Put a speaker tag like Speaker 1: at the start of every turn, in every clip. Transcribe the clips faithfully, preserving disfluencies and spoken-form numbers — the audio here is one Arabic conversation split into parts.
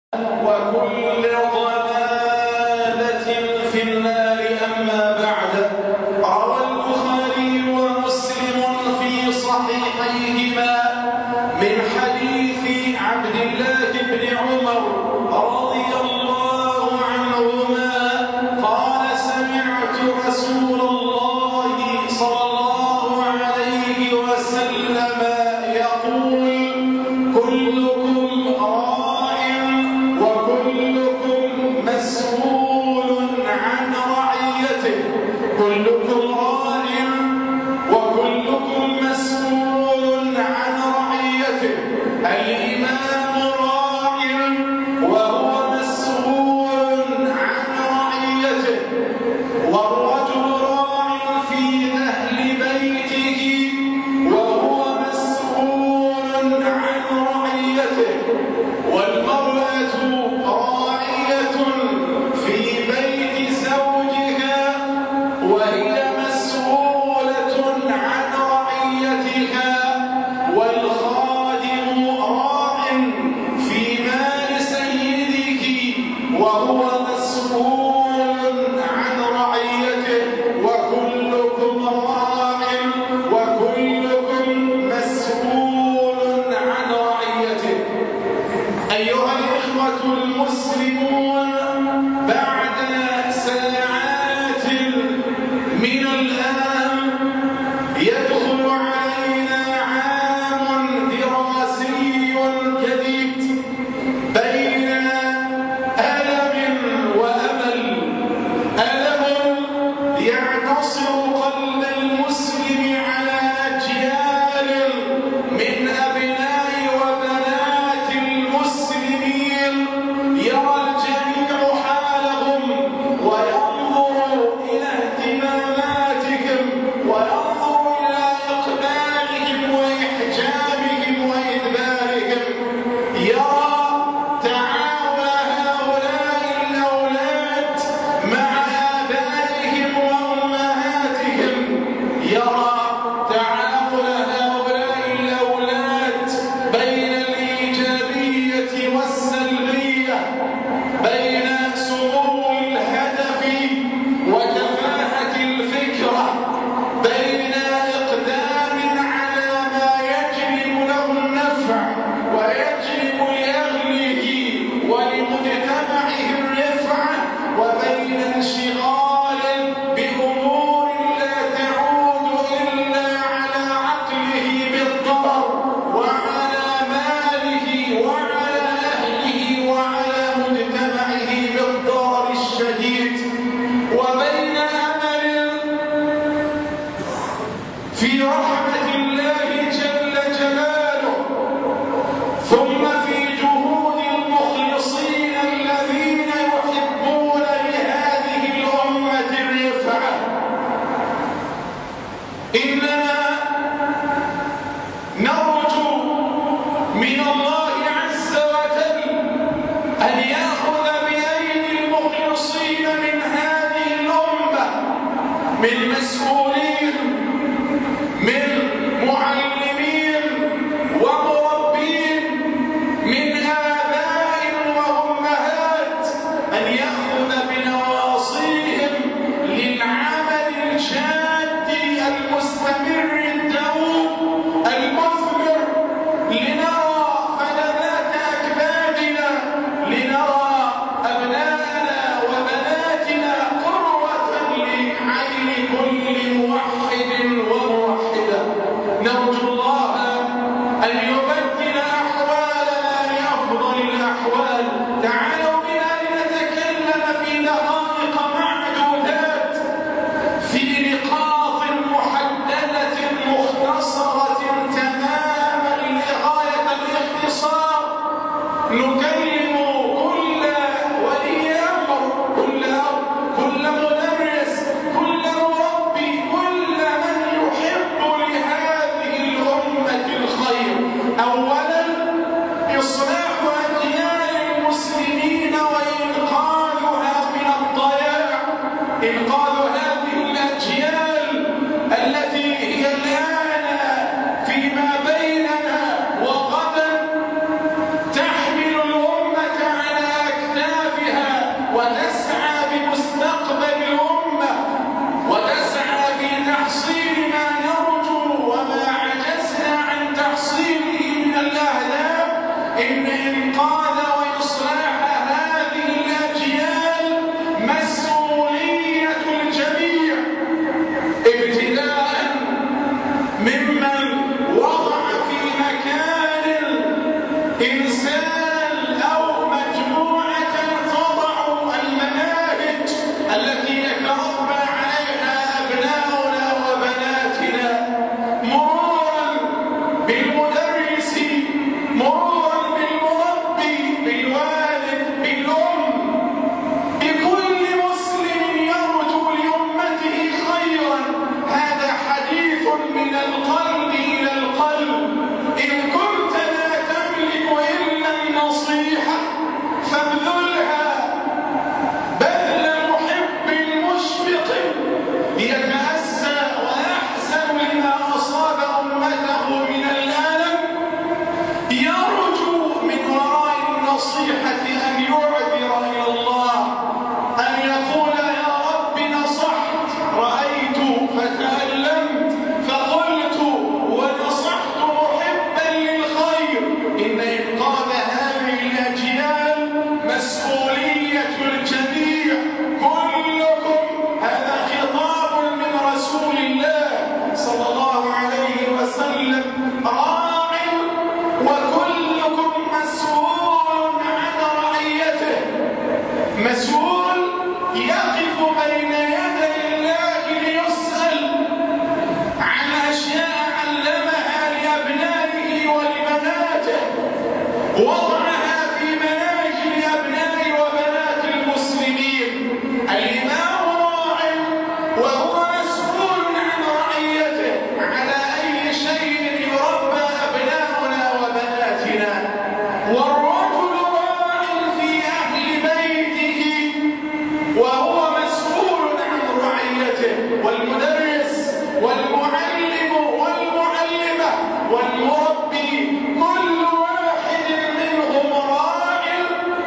Speaker 1: وكل ضلالة في النار. أما بعد، روى البخاري ومسلم في صحيحيهما من حديث عبد الله بن عمر رضي الله عنهما قال: سمعت رسول الله صلى الله عليه وسلم يقول: كلكم راع وكلكم مسؤول عن رعيته. كلكم راع وكلكم مسؤول عن رعيته. الإمام راع وهو مسؤول عن رعيته، والرجل راع في أهل بيته وهو مسؤول عن رعيته، والمرأة راعية في بيت زوجها وهي مسؤولة عن رعيتها، والخادم راع في مال سيده وهو مسؤول عن رعيته. وكلكم راع وكلكم مسؤول عن رعيته. أيها الإخوة المسلمون، بعد ساعات من الآن يدخل علينا عام دراسي جديد بين ألم وأمل. ألم يعتصر قلب المسلم على أجيال من أبناء وبنات المسلمين، يرى الجميع حالهم وينظر إلى اهتماماتهم وينظر إلى إقبالهم وإحجامهم وإدبارهم، يرى تعاون هؤلاء الأولاد مع آبائهم وأمهاتهم، يرى تعاون هؤلاء الأولاد بين الإيجابية والسلبية، بين سمو الهدف وتفاهة الفكرة، بين إقدام على ما يجلب له النفع ويجلب لأهله ولمجتمعه الرفعة، وبين انشغال بأمور لا تعود إلا على عقله بالضرر وعلى ماله وعلى أهله وعلى مجتمعه بالضرر الشديد، وبين أمل في رحمة الله جل جلاله، ثم في جهود المخلصين الذين يحبون لهذه الأمة الرفعة. إننا نرجو من الله عز وجل أن يأخذ بأيدي المخلصين من هذه الأمة، من مسؤولين، من معلمين ومربين، من آباء وأمهات، أن يأخذ بنواصيهم للعمل الجاد المستمر الدؤوب المثمر، لنرى فلذات أكبادنا، لنرى أبناءنا وبناتنا قرة لعين كل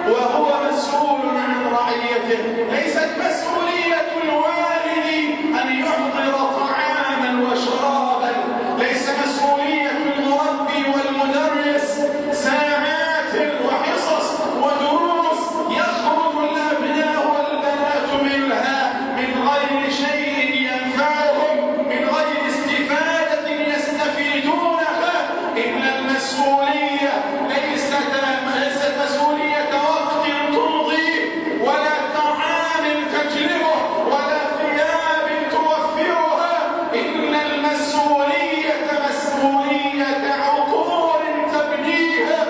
Speaker 1: وهو مسؤول عن رعيته. ليست مسؤولية الوالد أن يحضر طعاما وشرابا، ليس مسؤولية المربي والمدرس ساعات وحصص ودروس يخرج الأبناء والبنات منها من غير شيء ينفعهم، من غير استفادة يستفيدونها. إن المسؤولية ليست ليست مسؤولية وقت تمضي، ولا طعام تجلبه، ولا ثياب توفرها. إن المسؤولية مسؤولية عقول تبنيها،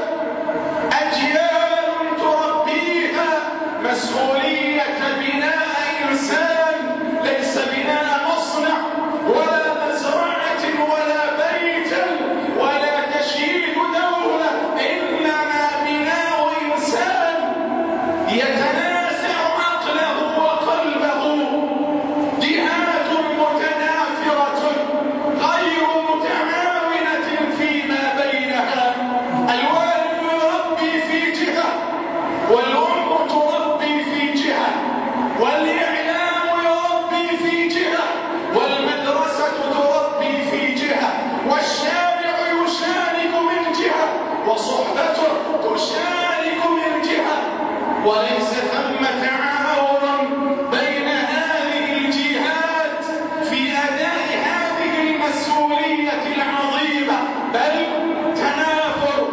Speaker 1: أجيال تربيها، مسؤولية بناء إنسان، ليس بناء مصنع ولا مزرعة ولا بيت ولا تشييد دولة، إنما بناء إنسان يتنازع عقله وقلبه. جهات متنافرة غير متعاونة فيما بينها. الوالد يربي في جهة، والأم تربي في جهة، والإعلام يربي في جهة، والمدرسة تربي في جهة، والشارع يشارك من جهة، وصحبته تشارك من جهة، وليس ثم تعاون بين هذه الجهات في أداء هذه المسؤولية العظيمة، بل تنافر،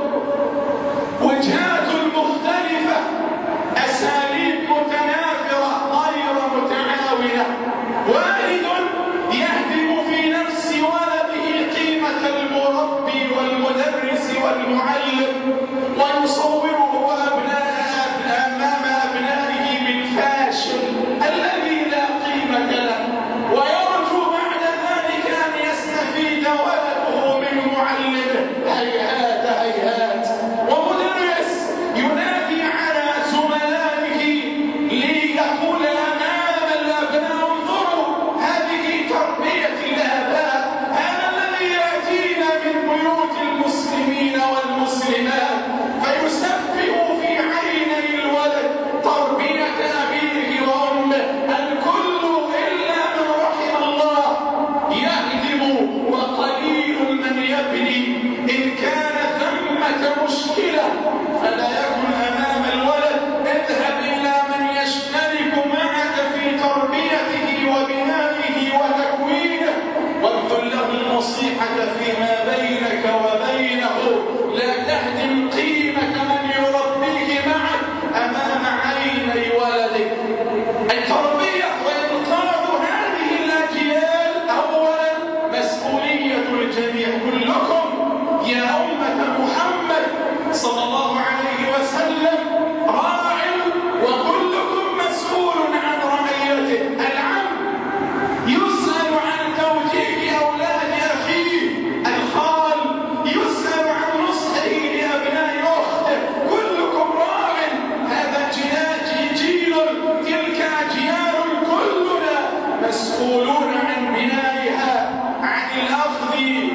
Speaker 1: وجهات مختلفة، أساليب متنافرة غير متعاونة. والد يهدم في نفس ولده قيمة المربي والمدرس والمعلم، ويصوره أبناء أمام أبنائه بالفاشل الذي لا قيمة له، ويرجو بعد ذلك أن يستفيد ولده من معلمه. هيهات هيهات. ومدرس ينادي على زملائه ليقول أمام الأبناء: انظروا، هذه تربية الآباء. هذا الذي يأتينا من بيوت المسلمين والمسلمات، فيسفه في عيني الولد تربية أبيه وأمه. الكل إلا من رحم الله يهدم، وقليل من يبني. إن كان ثمة مشكلة فلا يكن أمام الولد: اذهب إلى من يشترك معك في تربيته وبنائه وتكوينه، وابذل له النصيحة فيما بينك وبينه. لا تهدم قيمة من يربيه معك أمام عيني ولدك. التربية وإنقاذ هذه الأجيال أولا مسؤولية الجميع. كلكم يا أمة محمد صلى الله عليه وسلم راع، وكلكم مسؤول عن رعيته. العم يسأل عن توجيه أولاد أخيه، الخال يسأل عن نصحه لأبناء أخته. كلكم راع. هذا جيل، تلك أجيال، كلنا مسؤولون عن بنائها، عن الأخذ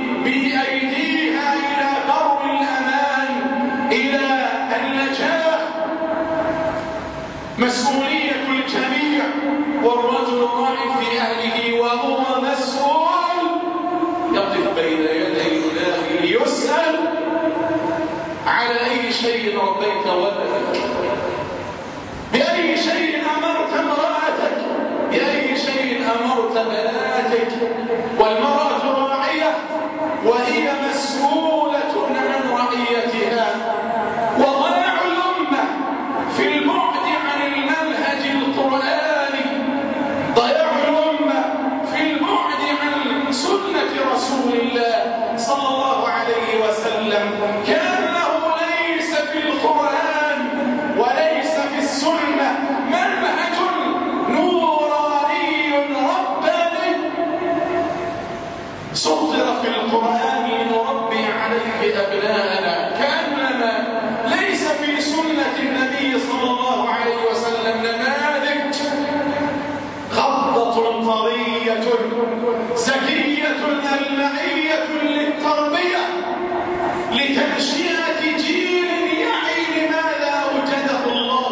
Speaker 1: بأيديها إلى بر الأمان، إلى النجاح. مسؤولية الجميع. والرجل راع في أهله وهو مسؤول، يقف بين يدي الله ليسأل: على أي شيء ربيت ولدك؟ بأي شيء أمرت امرأتك؟ بأي شيء أمرت بناتك؟ والمرأة راعية، وهي مسؤولة عن رعيتها. وضياع الأمة في البعد عن المنهج القرآني، ضياع الأمة في البعد عن سنة رسول الله صلى الله عليه وسلم. كأنه ليس في القرآن وليس في السنة منهج نوراني رباني سطر في القرآن لنربي عليه أبناءنا. كأنما ليس في سنة النبي صلى الله عليه وسلم نماذج غضة طرية زكية ألمعية للتربية، لتنشئة جيل يعي لماذا أوجده الله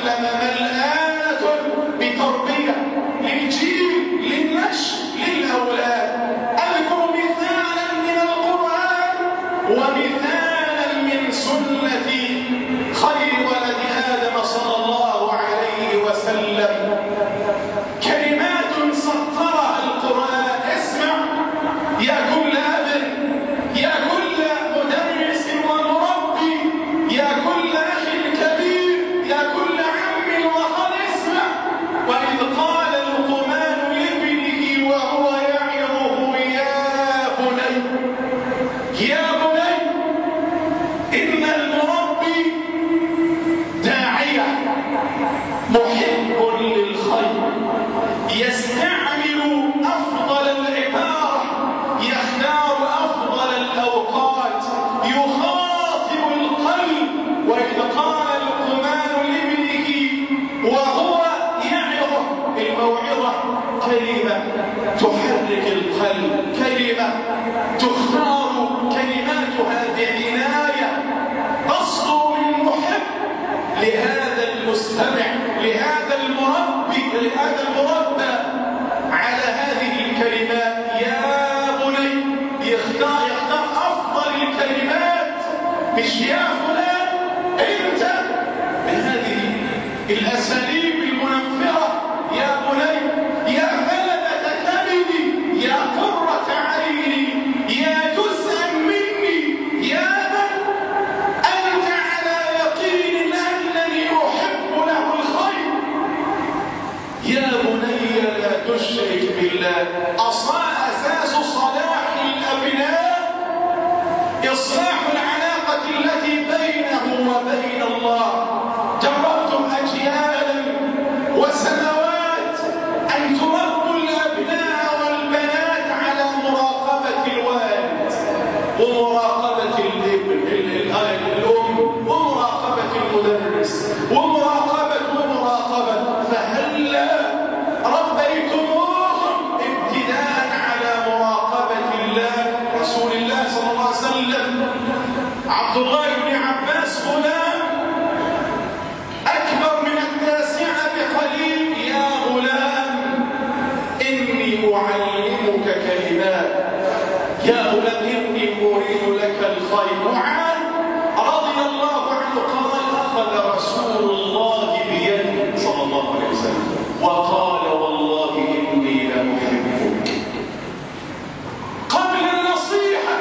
Speaker 1: وسلم ملآنة بتربية للجيل، للنشء، للأولاد. أذكر مثالا من القرآن ومثالا من سنة خير ولد آدم صلى الله عليه وسلم. كلمات سطرها القرآن. اسمع يا كل أب، يا كل مدرس ومربي، يا كل أخ كبير، يا كل عم وخال. اسمع. وإذ قال لقمان لابنه وهو يعظه يا بني يا بني إن المربي داعية محب للخير، يستعمل أفضل العبارة، يختار أفضل الأوقات، يخاطب القلب. وإذ قال لقمان لابنه وهو يعظه، الموعظة كلمة تحرك القلب، كلمة تختار كلماتها بعناية، تصدر من محب لهذا المستمع، لهذا المربي، لهذا المربى على هذه الكلمات. يا بني، يختار يختار أفضل الكلمات، مش يا فلان أنت، بهذه الأساليب المنفرة. يا بني، يا غلبة كبدي، يا قرة عيني، يا جزءا مني، يا من أنت على يقين أنني أحب له الخير. يا بني لا تشرك بالله. أساس صلاح الأبناء إصلاح العلاقة التي بينه وبين الله. جربتم أجيالا وسنوات أن تربوا الأبناء والبنات على مراقبة الوالد ومراقبة الابن الأم ومراقبة المدرس ومراقبة ومراقبة، فهلا ربيتموهم ابتداء على مراقبة الله رسول الله صلى الله عليه وسلم. عبد الله بن عباس غلام أكبر من التاسعة بقليل. يا غلام إني أعلمك كلمات، يا غلام إني أريد لك الخير. معاذ رضي الله عنه قال أخذ رسول الله بيده صلى الله عليه وسلم وقال والله إني لأحبك. قبل النصيحة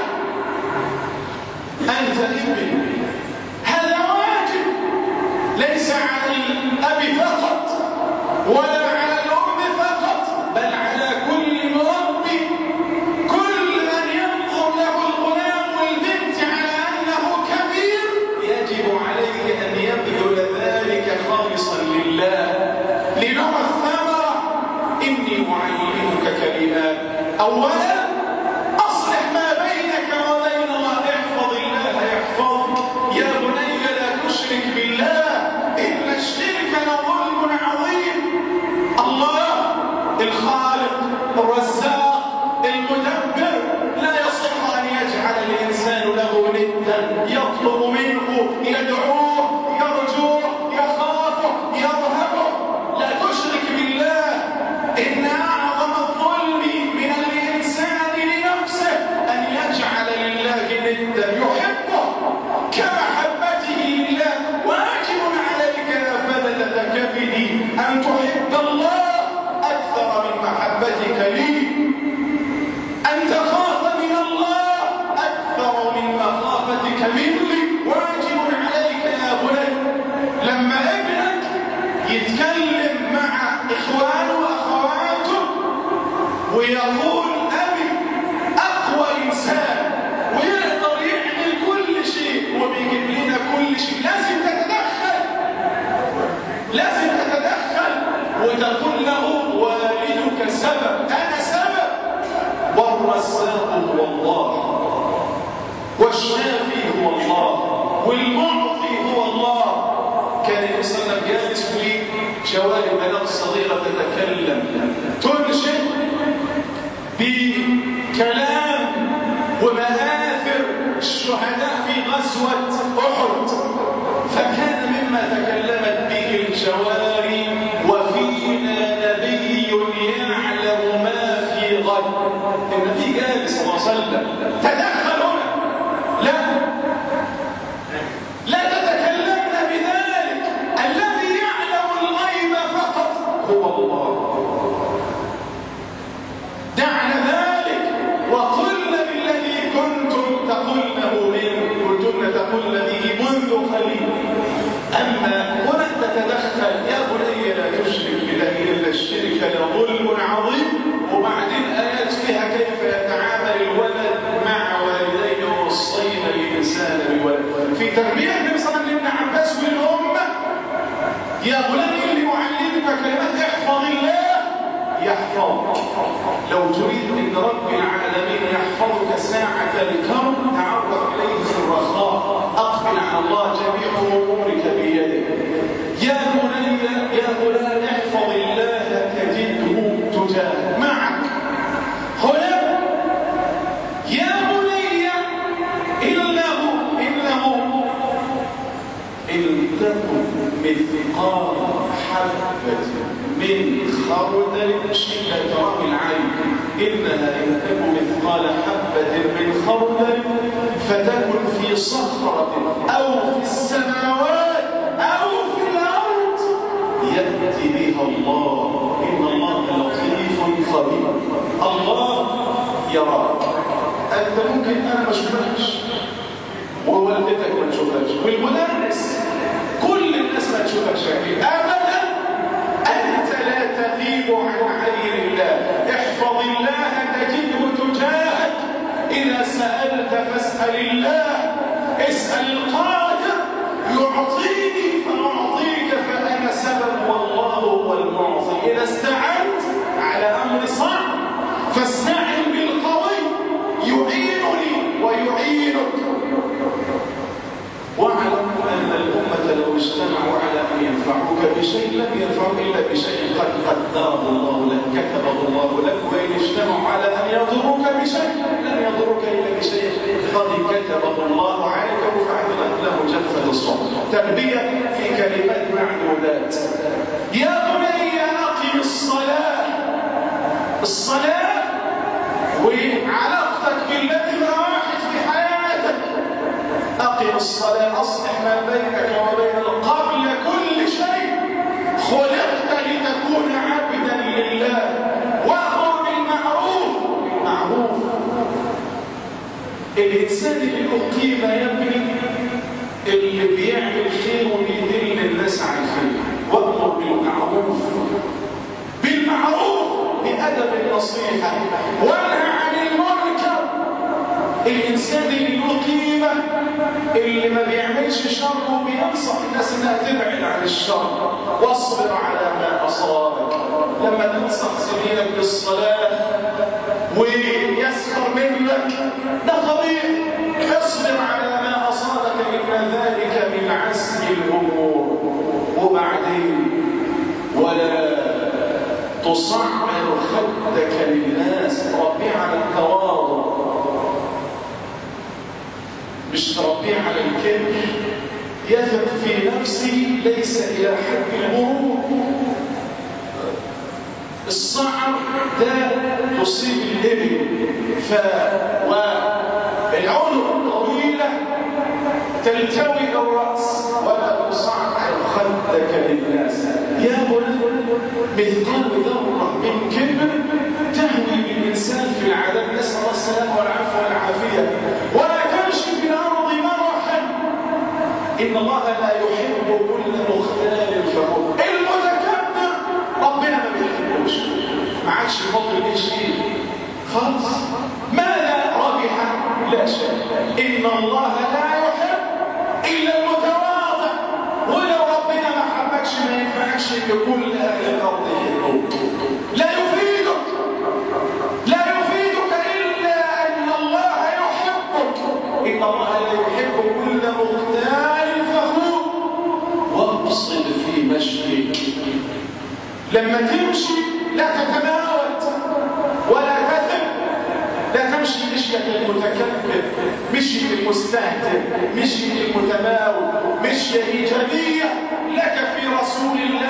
Speaker 1: أنت ابني، هذا واجب ليس على الأب فقط ولا على الأم فقط، بل على كل مربي. كل من ينظر له الغلام والبنت على أنه كبير يجب عليه أن يبذل ذلك خالصا لله لنرى الثمرة. إني أعلمك كلمات. أولا أصلح ما بينك وبين الله، احفظ الله يحفظك. يا بني لا تشرك بالله إن الشرك لظلم عظيم. الله الخالق الرزاق المدبر لا يصح أن يجعل الإنسان له ندا يطلب منه، يدعوه، يرجوه، يخافه، يرهبه. لا تشرك بالله. إن أعظم الظلم من الإنسان لنفسه أن يجعل لله ندا يحبه كمحبته لله. واجب عليك يا فلذة كبدي أن تحب الله أكثر من محبتك لي، أن تخاف من الله أكثر من مخافتك مني. واجب عليك يا بني لما ابنك يتكلم مع إخوانه وأخواته ويقول أبي أقوى إنسان ويقدر يعمل كل شيء وبيجيب لنا كل شيء، لازم تتدخل، لازم تتدخل وتقول له والدك سبب، أنا سبب، والرزاق هو الله، والشافي هو الله، والمعطي هو الله. كان النبي صلى الله عليه وسلم جالس في شوارب بنات صغيرة تتكلم تنشد بكلام ومآثر الشهداء في غزوة أحد، فكان مما تكلمت به الجواري وفينا نبي يعلم ما في غد. النبي قال صلى الله عليه وسلم تدخل هنا، لا لا تتكلمن بذلك، الذي يعلم الغيب فقط هو الله. دعنا ذلك وقلنا بالذي كنتم تقولنه منه، كنتن تقولن به منذ قليل. أما هنا تتدخل يا بني لا تشرك بالله إلا الشرك لظلم عظيم. وبعدين آيات فيها كيف يتعامل الولد مع والديه ووصينا الإنسان بولده. في تربية النبي صلى الله عليه وسلم ابن عباس والأمة يا بني اللي معلمك كلمات احفظ الله يحفظك. لو تريد ان رب العالمين يحفظك ساعة الكرب تعرف اليه في الرخاء، اقبل على الله جميع امورك بيده. يا بني يا غلام احفظ الله تجده تجاه معك. هنا يا بني انه انه ان تكن مثقال حبة من خردل، شدة ترى العين، إنها إن تكن مثقال حبة من خردل فتكن في صخرة أو في السماوات أو في الأرض يأتي بها الله، إن الله لطيف خبير. الله يراك، أنت ممكن أنا ما أشوفكش ووالدتك ما تشوفكش والمدرس كل الناس ما تشوفكش أبدا، أنت لا تغيب عن عين الله. احفظ الله تجده تجاهك. إذا سألت فاسأل الله، اسأل القادر يعطيني فأعطيك فأنا سبب والله هو المعطي. إذا استعنت على أمر صعب فاستعن بالقوي يعينني ويعينك. واعلم أن الأمة لو اجتمعوا على أن ينفعوك بشيء لم ينفعوا إلا بشيء قد قدره الله لك، كتبه الله لك. وإن اجتمعوا على أن يضروك بشيء لم يضروك إلا بشيء قد كتبه الله عليك. وفعلت له جفة الصوت. تربية في كلمات معدودات. يا بني أقم الصلاة. الصلاة وعلاقتك بالذي واحد في حياتك. أقم الصلاة، أصلح ما بينك وبين قبل كل شيء. خلقت لتكون عبدا لله. وأمر بالمعروف بالمعروف. الإنسان اللي له قيمة يا ابني اللي بيعمل خير وبيدل الناس على الخير. وأمر بالمعروف بالمعروف بأدب النصيحة، وانهى عن المنكر. الإنسان اللي له قيمة اللي ما بيعملش شر وبينصح الناس انها تبعد عن الشر. واصبر على ما أصابك. لما تنصح زميلك بالصلاة ويسخر منك ده طبيعي، اصبر على ما أصابك إن ذلك من عزم الأمور. وبعدين ولا تصعر خدك للناس، ربي على التواضع مش تربيه على الكبر. يثق في نفسه ليس إلى حد الغرور. الصعر ده تصيب الإبل ف والعنق طويلة تلتوي الرأس. ولا تصعر خدك للناس. يا بني مثقال ذرة من كبر تهوي بالإنسان في العذاب. نسأل الله السلامة والعفو والعافية. ولا تمشي في الأرض مرحا، إن الله لا يحب كل مختال فخور. المتكبر ربنا ما بيحبوش، ما عادش يفضل شيء خالص. ماذا ربح؟ لا شيء. إن الله لا يحب إلا المتواضع. ولو ربنا ما حبكش ما ينفعكش إن كل أهل الأرض يحبوك. لا يفيدك لا يفيدك إلا أن الله يحبك. إن الله لا يحب كل مختال فخور. واقصد في مشيك. لما تمشي لا تتماوت ولا تثق. لا تمشي مشية المتكبر، مشية المستهتر، مشية المتماوت، مشية إيجابية لك في رسول الله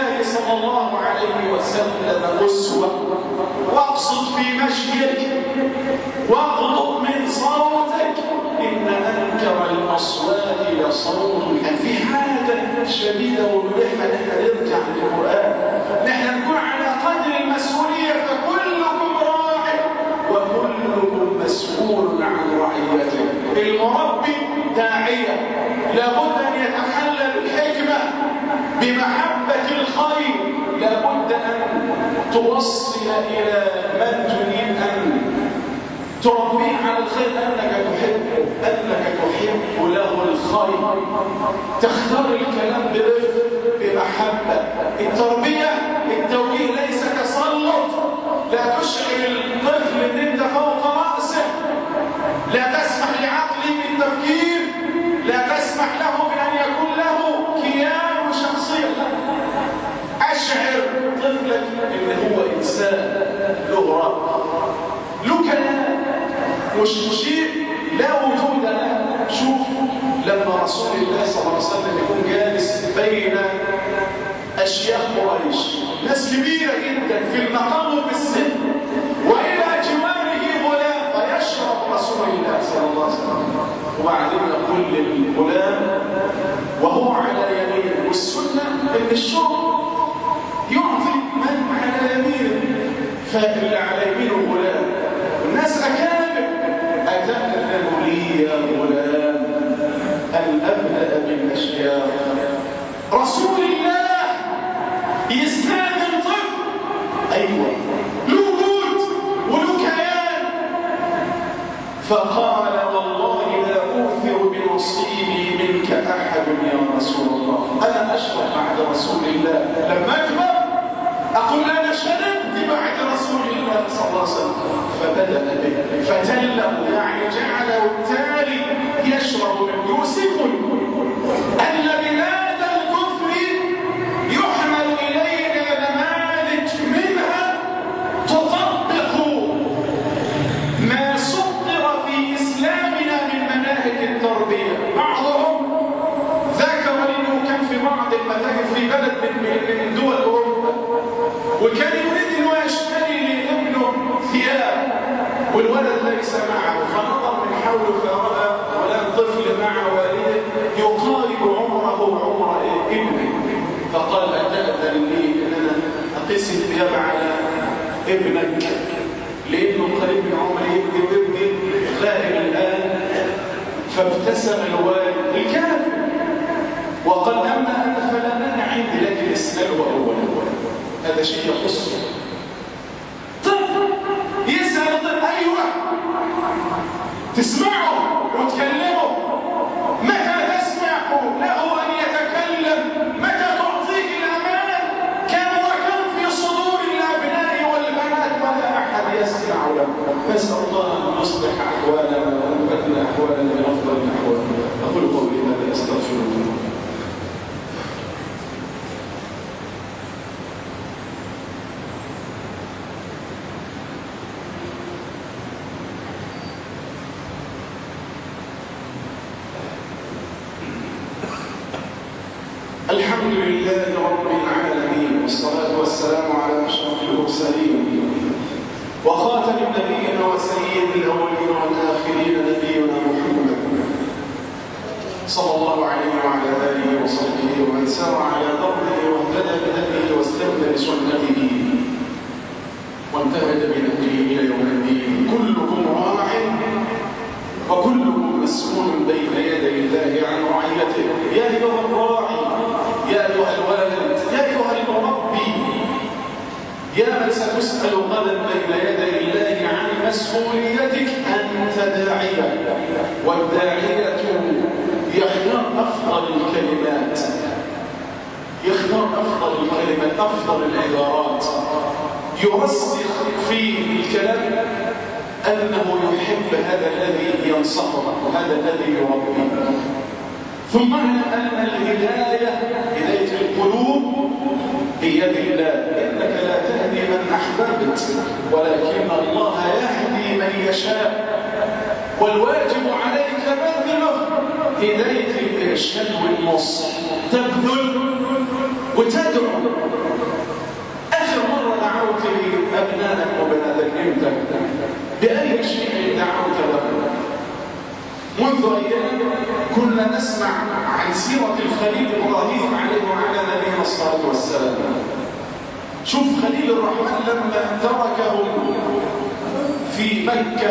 Speaker 1: صلى الله عليه وسلم أسوة، واقصد في مشيك واغضض من صوتك، إن أنكر الأصوات لصوت الحمير. في حاجة شديدة وملحة نحن نرجع للقرآن، نحن نكون على قدر المسؤولية، فكلكم راع وكلكم مسؤول عن رعيته. المربي داعية لابد أن يتحلى بالحكمة بمحبة الخير، لابد أن توصل إلى من تريد أن تربيه على الخير، أنك تحبه، أنك تحب له الخير، تختار الكلام برفق بمحبة. التربية التوجيه ليس تسلط، لا تشعر الطفل أن أنت فوق رأسه، لا تسمح لعقله بالتفكير، لا تسمح له بأن يكون له كيان وشخصية. أشعر طفلك أنه هو إنسان له رب، له كلام، مش شيء لا وجود له. شوف لما رسول الله صلى الله عليه وسلم يكون جالس بين أشياخ قريش، ناس كبيرة جدا في المقام وفي السن، وإلى جواره غلام، فيشرب رسول الله صلى الله عليه وسلم، وبعدين يقول للغلام وهو على يمينه، والسنة إن الشرب يعطي من على يمينه، فاللي على يمينه غلام، الناس أكابر، أتأذن لي يا غلام أن أبدأ بالأشياء؟ رسول الله يستاذن طفل، أيوة له وجود وله كيان، فقال والله لا أوثر بنصيبي منك أحد يا رسول الله، أنا أشرب بعد رسول الله، لما أكبر أقول أنا شربت بعد رسول الله صلى الله عليه وسلم. فبدأ به فتله، يعني جعله التالي يشرب منه. يوسف أن بلاد الكفر يحمل إلينا نماذج منها تطبق ما سطر في إسلامنا من مناهج التربية. بعضهم ذكر أنه كان في بعض المذاهب في بلد من دول أوروبا، وكان يريد أنه يشتري لابنه ثياب والولد ليس معه، فنظر من حوله فرأى ولد طفل مع والده يقارب عمره عمر ابنه، فقال أتأذن لي أن أنا أقيس الثياب على ابنك لأنه قريب من عمري، ابني غائب الآن. فابتسم الوالد الكافر وقال أما أنا فلا مانع عندي، لكن اسأله أولا، هذا شيء يخصه. طفل يسأل طفل، أيوة تسمعه وتكلمه، متى تسمعه له أن يتكلم، متى تعطيه الأمان، كم وكم في صدور الأبناء والبنات ولا أحد يسمع له. نسأل الله أن يصلح أحوالنا وأن يبدل أحوالنا بأفضل الأحوال. أقول قولي هذا أستغفر الله. الحمد لله رب العالمين، والصلاة والسلام على أشرف المرسلين وخاتم النبيين وسيد الأولين والآخرين، نبينا محمد صلى الله عليه وعلى آله وصحبه ومن سار على دربه واهتدى بهديه واستنى بسنته وانتهج بنهجه إلى يوم الدين. كلكم راع وكلكم مسؤول بين يدي الله عن رعيته. يا أيها الراعي، يا أيها الوالد، يا أيها المربي، يا من ستسأل غدا بين يدي الله عن مسؤوليتك. أنت داعية، والداعية يختار أفضل الكلمات، يختار أفضل الكلمات، أفضل العبارات، يرسخ في الكلام أنه يحب هذا الذي ينصحه، هذا الذي يربيه. ثم أن الهداية، هداية القلوب بيد الله، إنك لا تهدي من أحببت ولكن الله يهدي من يشاء، والواجب عليك بذله هداية الإرشاد والنصح. تبذل وتدعو عن سيرة الخليل إبراهيم عليه وعلى نبينا الصلاة والسلام. شوف خليل الرحمن لما تركهم في مكة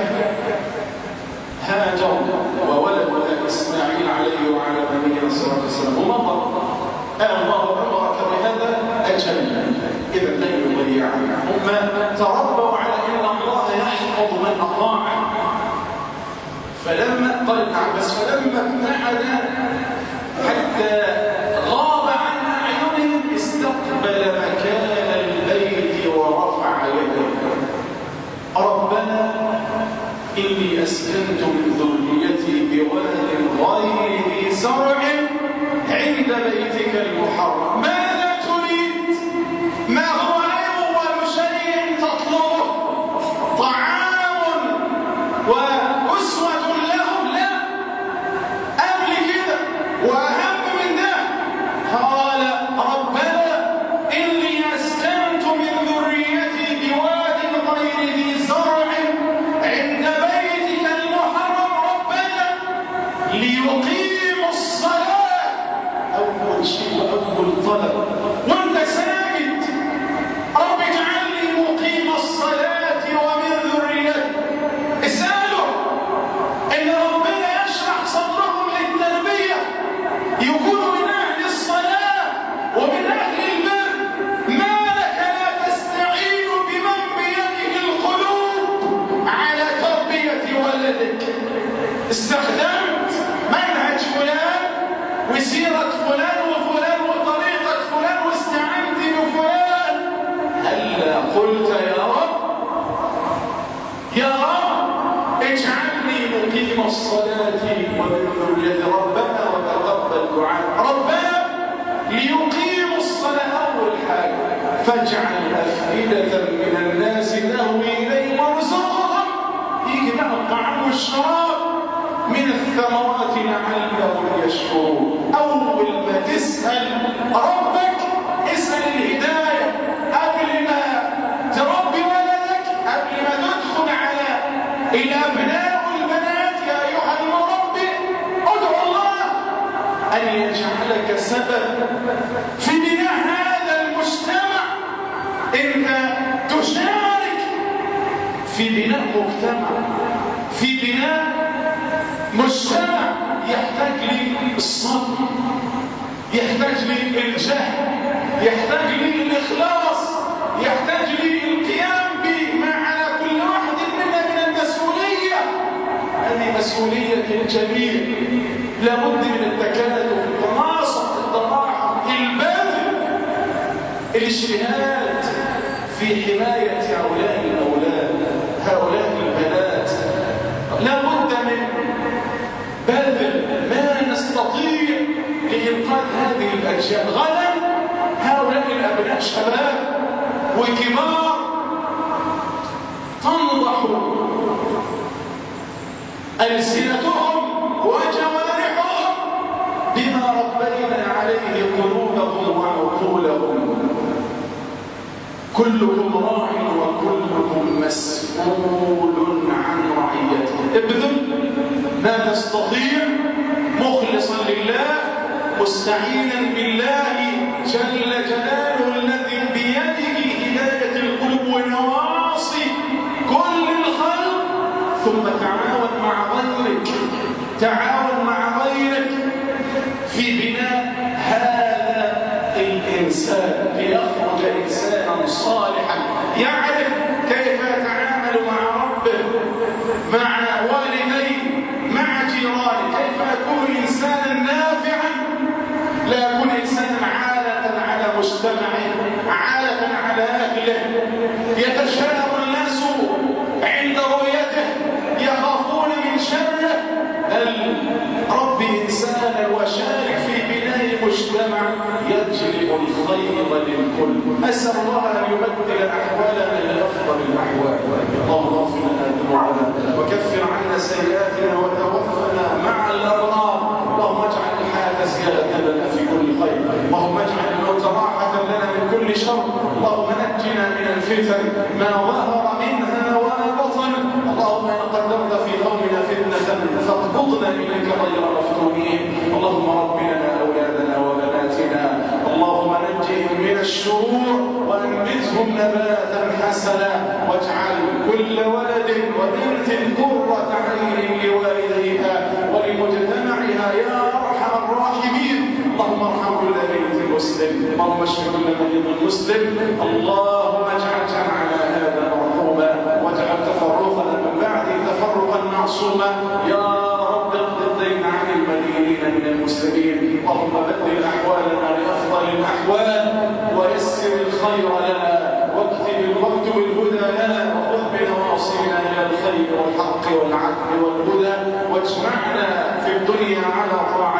Speaker 1: هاجر وولدها إسماعيل عليه وعلى نبينا الصلاة والسلام ومضى الله أمرك بهذا أجل إذا لن يضيع هم تربوا على أن الله يحفظ من أطاع. فلما قال ابن عباس فلما ابتعد حتى غاب عن أعينهم استقبل مكان البيت ورفع يديه ربنا إني أسكنت من ذريتي بواد غير ذي زرع عند بيتك المحرم ماذا تريد؟ ما هو أول شيء تطلبه؟ طعام وأسوة لهم؟ لا، قبل كده وأهم من ده قال ربنا إني أسكنت من ذريتي بواد غير ذي زرع عند بيتك المحرم ربنا ليقيموا الصلاة. أول شيء وأول طلب وأنت ساجد رب اجعلني مقيم الصلاة ومن ذريتي. اسأله إن ربنا يشرح صدرهم للتربية يكونوا من أهل الصلاة ومن أهل البر. ما لك لا تستعين بمن بيده القلوب على تربية ولدك؟ استخدمت منهج فلان وسيرة فلان وفلان وطريقة فلان واستعنت بفلان. هلا قلت يا رب يا رب اجعلني مقيم الصلاة ومن ذريتي ربنا وتقبل دعاء. ربنا ليقيموا الصلاة أول حاجة فاجعل أفئدة من الناس تهوي إليهم وارزقهم. يجي بقى الطعام والشراب من الثمرات لعلهم يشكرون. أول ما تسأل ربك اسأل الهداية قبل ما تربي ولدك، قبل ما تدخل على الأبناء والبنات. يا أيها المربي ادعو الله أن يجعلك سبب في بناء هذا المجتمع. أنت تشارك في بناء مجتمع، في بناء مجتمع يحتاج لي الصبر، يحتاج لي الجهد، يحتاج لي الإخلاص، يحتاج لي القيام بما على كل واحد منا من المسؤولية. هذه مسؤولية الجميع. لابد من التكاتف، التناصح، التراحم، البذل، الاجتهاد في حماية هؤلاء الأولاد، هؤلاء البنات. لابد من بذل ما نستطيع لإنقاذ هذه الأجيال. غدا هؤلاء الأبناء شباب وكبار تنضح ألسنتهم وجوارحهم بما ربينا عليه قلوبهم وعقولهم. كلكم راع وكلكم مسؤول عن رعيته. ابذل ما تستطيع مخلصا لله مستعينا بالله جل جلاله الذي بيده هداية القلوب ونواصي كل الخلق. ثم تعاون مع غيرك، تعاون مع غيرك في بناء هذا الإنسان ليخرج إنسانا صالحا يعرف كيف يتعامل مع ربه، مع والديه، مع جيرانه، كيف يكون إنسانا نافعا، لا يكون إنسانا عالة على مجتمعه، عالة على أهله. يتشاءم الناس عند رؤيته، يخافون من شره. بل ربي إنسانا وشارك في بناء مجتمع يجلب الخير للكل. أسأل الله أن يبدل أحوالنا لأفضل الأحوال. اللهم اغفر لنا ذنوبنا وكفر عنا سيئاتنا وتوفنا مع الأبرار. اللهم اجعل الحياة زيادة لنا في كل خير. اللهم اجعل الموت راحة لنا من كل شر. اللهم نجنا من الفتن ما ظهر منها وما بطن. اللهم إن قدرت في قومنا فتنة فاقبضنا صدنا إليك غير مفتونين. اللهم رب لنا أولادنا وبناتنا، اللهم نجهم من الشرور وأنبتهم نباتا حسنا، واجعل كل ولد وبنت قرة عين لوالديها ولمجتمعها يا أرحم الراحمين. اللهم ارحم كل بيت مسلم، اللهم اشف كل مريض مسلم. اللهم اجعل جمعنا هذا مرحوما، واجعل تفرقنا من بعده تفرقا معصوما. يا رب اقض الدين عن المدينين من المسلمين. اللهم بدل احوالنا لافضل الاحوال، ويسر الخير لنا، واكتب واكتب الهدى لنا، وخذ بنواصينا الى الخير والحق والعدل والهدى، واجمعنا في الدنيا على طاعتك